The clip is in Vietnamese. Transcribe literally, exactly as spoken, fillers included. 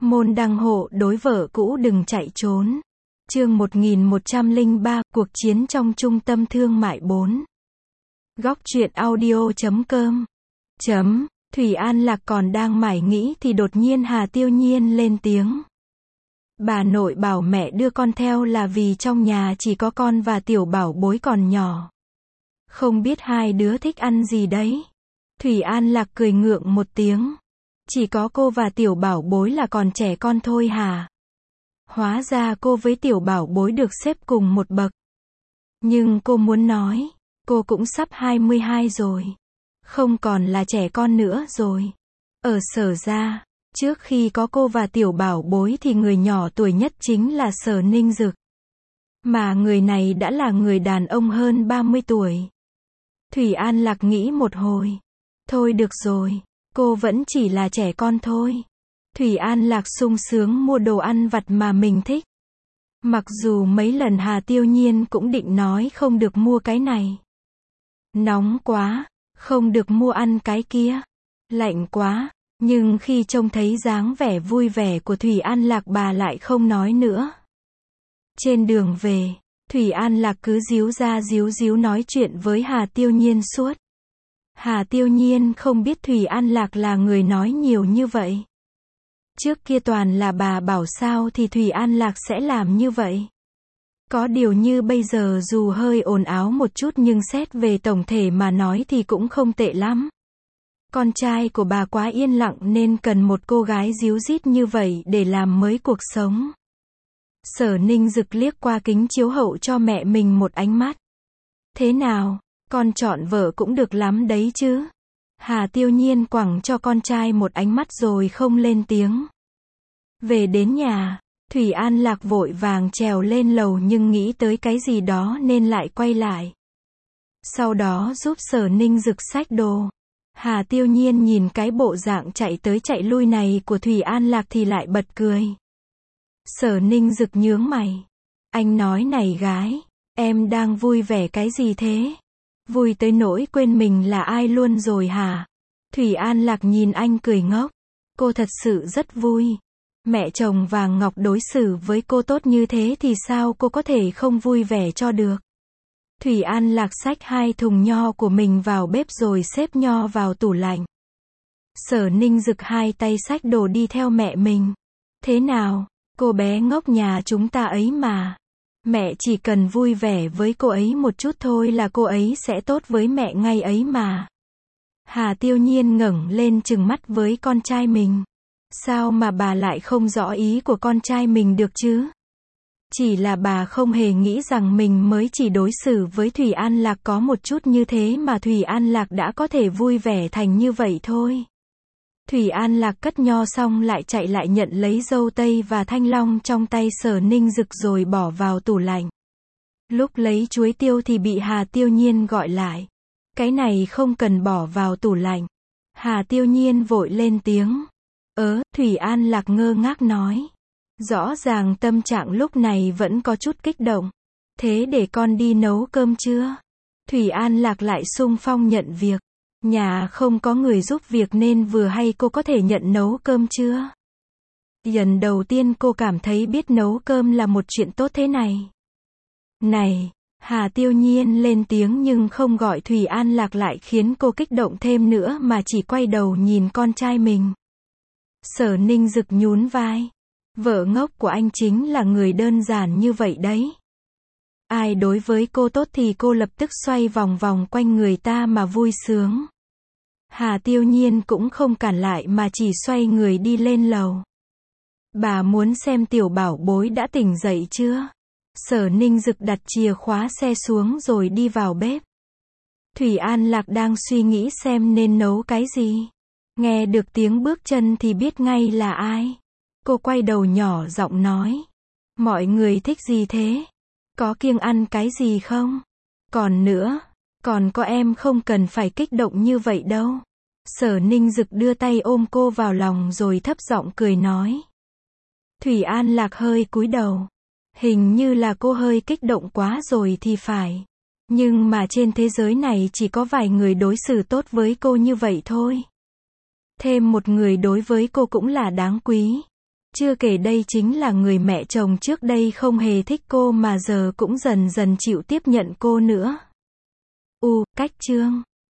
Môn đăng hộ đối vợ cũ đừng chạy trốn. Chương một nghìn một trăm lẻ ba, cuộc chiến trong trung tâm thương mại bốn. Góc truyện audio chấm com. Chấm. Thủy An Lạc còn đang mải nghĩ thì đột nhiên Hà Tiêu Nhiên lên tiếng. Bà nội bảo mẹ đưa con theo là vì trong nhà chỉ có con và tiểu bảo bối còn nhỏ. Không biết hai đứa thích ăn gì đấy. Thủy An Lạc cười ngượng một tiếng. Chỉ có cô và tiểu bảo bối là còn trẻ con thôi hả? Hóa ra cô với tiểu bảo bối được xếp cùng một bậc. Nhưng cô muốn nói, cô cũng sắp hai mươi hai rồi. Không còn là trẻ con nữa rồi. Ở Sở gia, trước khi có cô và tiểu bảo bối thì người nhỏ tuổi nhất chính là Sở Ninh Dực. Mà người này đã là người đàn ông hơn ba mươi tuổi. Thủy An Lạc nghĩ một hồi. Thôi được rồi, cô vẫn chỉ là trẻ con thôi. Thủy An Lạc sung sướng mua đồ ăn vặt mà mình thích. Mặc dù mấy lần Hà Tiêu Nhiên cũng định nói không được mua cái này. Nóng quá, không được mua ăn cái kia. Lạnh quá, nhưng khi trông thấy dáng vẻ vui vẻ của Thủy An Lạc bà lại không nói nữa. Trên đường về, Thủy An Lạc cứ díu ra díu díu nói chuyện với Hà Tiêu Nhiên suốt. Hà Tiêu Nhiên không biết Thủy An Lạc là người nói nhiều như vậy. Trước kia toàn là bà bảo sao thì Thủy An Lạc sẽ làm như vậy. Có điều như bây giờ dù hơi ồn ào một chút nhưng xét về tổng thể mà nói thì cũng không tệ lắm. Con trai của bà quá yên lặng nên cần một cô gái díu dít như vậy để làm mới cuộc sống. Sở Ninh Dực liếc qua kính chiếu hậu cho mẹ mình một ánh mắt. Thế nào, con chọn vợ cũng được lắm đấy chứ. Hà Tiêu Nhiên quẳng cho con trai một ánh mắt rồi không lên tiếng. Về đến nhà, Thủy An Lạc vội vàng trèo lên lầu nhưng nghĩ tới cái gì đó nên lại quay lại. Sau đó giúp Sở Ninh Dực xách đồ. Hà Tiêu Nhiên nhìn cái bộ dạng chạy tới chạy lui này của Thủy An Lạc thì lại bật cười. Sở Ninh Dực nhướng mày. Anh nói này gái, em đang vui vẻ cái gì thế? Vui tới nỗi quên mình là ai luôn rồi hả? Thủy An Lạc nhìn anh cười ngốc. Cô thật sự rất vui. Mẹ chồng vàng ngọc đối xử với cô tốt như thế thì sao cô có thể không vui vẻ cho được? Thủy An Lạc xách hai thùng nho của mình vào bếp rồi xếp nho vào tủ lạnh. Sở Ninh Dực hai tay xách đồ đi theo mẹ mình. Thế nào, cô bé ngốc nhà chúng ta ấy mà. Mẹ chỉ cần vui vẻ với cô ấy một chút thôi là cô ấy sẽ tốt với mẹ ngay ấy mà. Hà Tiêu Nhiên ngẩng lên trừng mắt với con trai mình. Sao mà bà lại không rõ ý của con trai mình được chứ? Chỉ là bà không hề nghĩ rằng mình mới chỉ đối xử với Thủy An Lạc có một chút như thế mà Thủy An Lạc đã có thể vui vẻ thành như vậy thôi. Thủy An Lạc cất nho xong lại chạy lại nhận lấy dâu tây và thanh long trong tay Sở Ninh Dực rồi bỏ vào tủ lạnh. Lúc lấy chuối tiêu thì bị Hà Tiêu Nhiên gọi lại. Cái này không cần bỏ vào tủ lạnh. Hà Tiêu Nhiên vội lên tiếng. Ớ, Thủy An Lạc ngơ ngác nói. Rõ ràng tâm trạng lúc này vẫn có chút kích động. Thế để con đi nấu cơm chưa? Thủy An Lạc lại xung phong nhận việc. Nhà không có người giúp việc nên vừa hay cô có thể nhận nấu cơm chưa? Lần đầu tiên cô cảm thấy biết nấu cơm là một chuyện tốt thế này. Này, Hà Tiêu Nhiên lên tiếng nhưng không gọi Thủy An Lạc lại khiến cô kích động thêm nữa mà chỉ quay đầu nhìn con trai mình. Sở Ninh Dực nhún vai. Vợ ngốc của anh chính là người đơn giản như vậy đấy. Ai đối với cô tốt thì cô lập tức xoay vòng vòng quanh người ta mà vui sướng. Hà Tiêu Nhiên cũng không cản lại mà chỉ xoay người đi lên lầu. Bà muốn xem tiểu bảo bối đã tỉnh dậy chưa? Sở Ninh Dực đặt chìa khóa xe xuống rồi đi vào bếp. Thủy An Lạc đang suy nghĩ xem nên nấu cái gì. Nghe được tiếng bước chân thì biết ngay là ai. Cô quay đầu nhỏ giọng nói. Mọi người thích gì thế? Có kiêng ăn cái gì không? Còn nữa, còn có em không cần phải kích động như vậy đâu. Sở Ninh Dực đưa tay ôm cô vào lòng rồi thấp giọng cười nói. Thủy An Lạc hơi cúi đầu. Hình như là cô hơi kích động quá rồi thì phải. Nhưng mà trên thế giới này chỉ có vài người đối xử tốt với cô như vậy thôi. Thêm một người đối với cô cũng là đáng quý. Chưa kể đây chính là người mẹ chồng trước đây không hề thích cô mà giờ cũng dần dần chịu tiếp nhận cô nữa. U, cách chương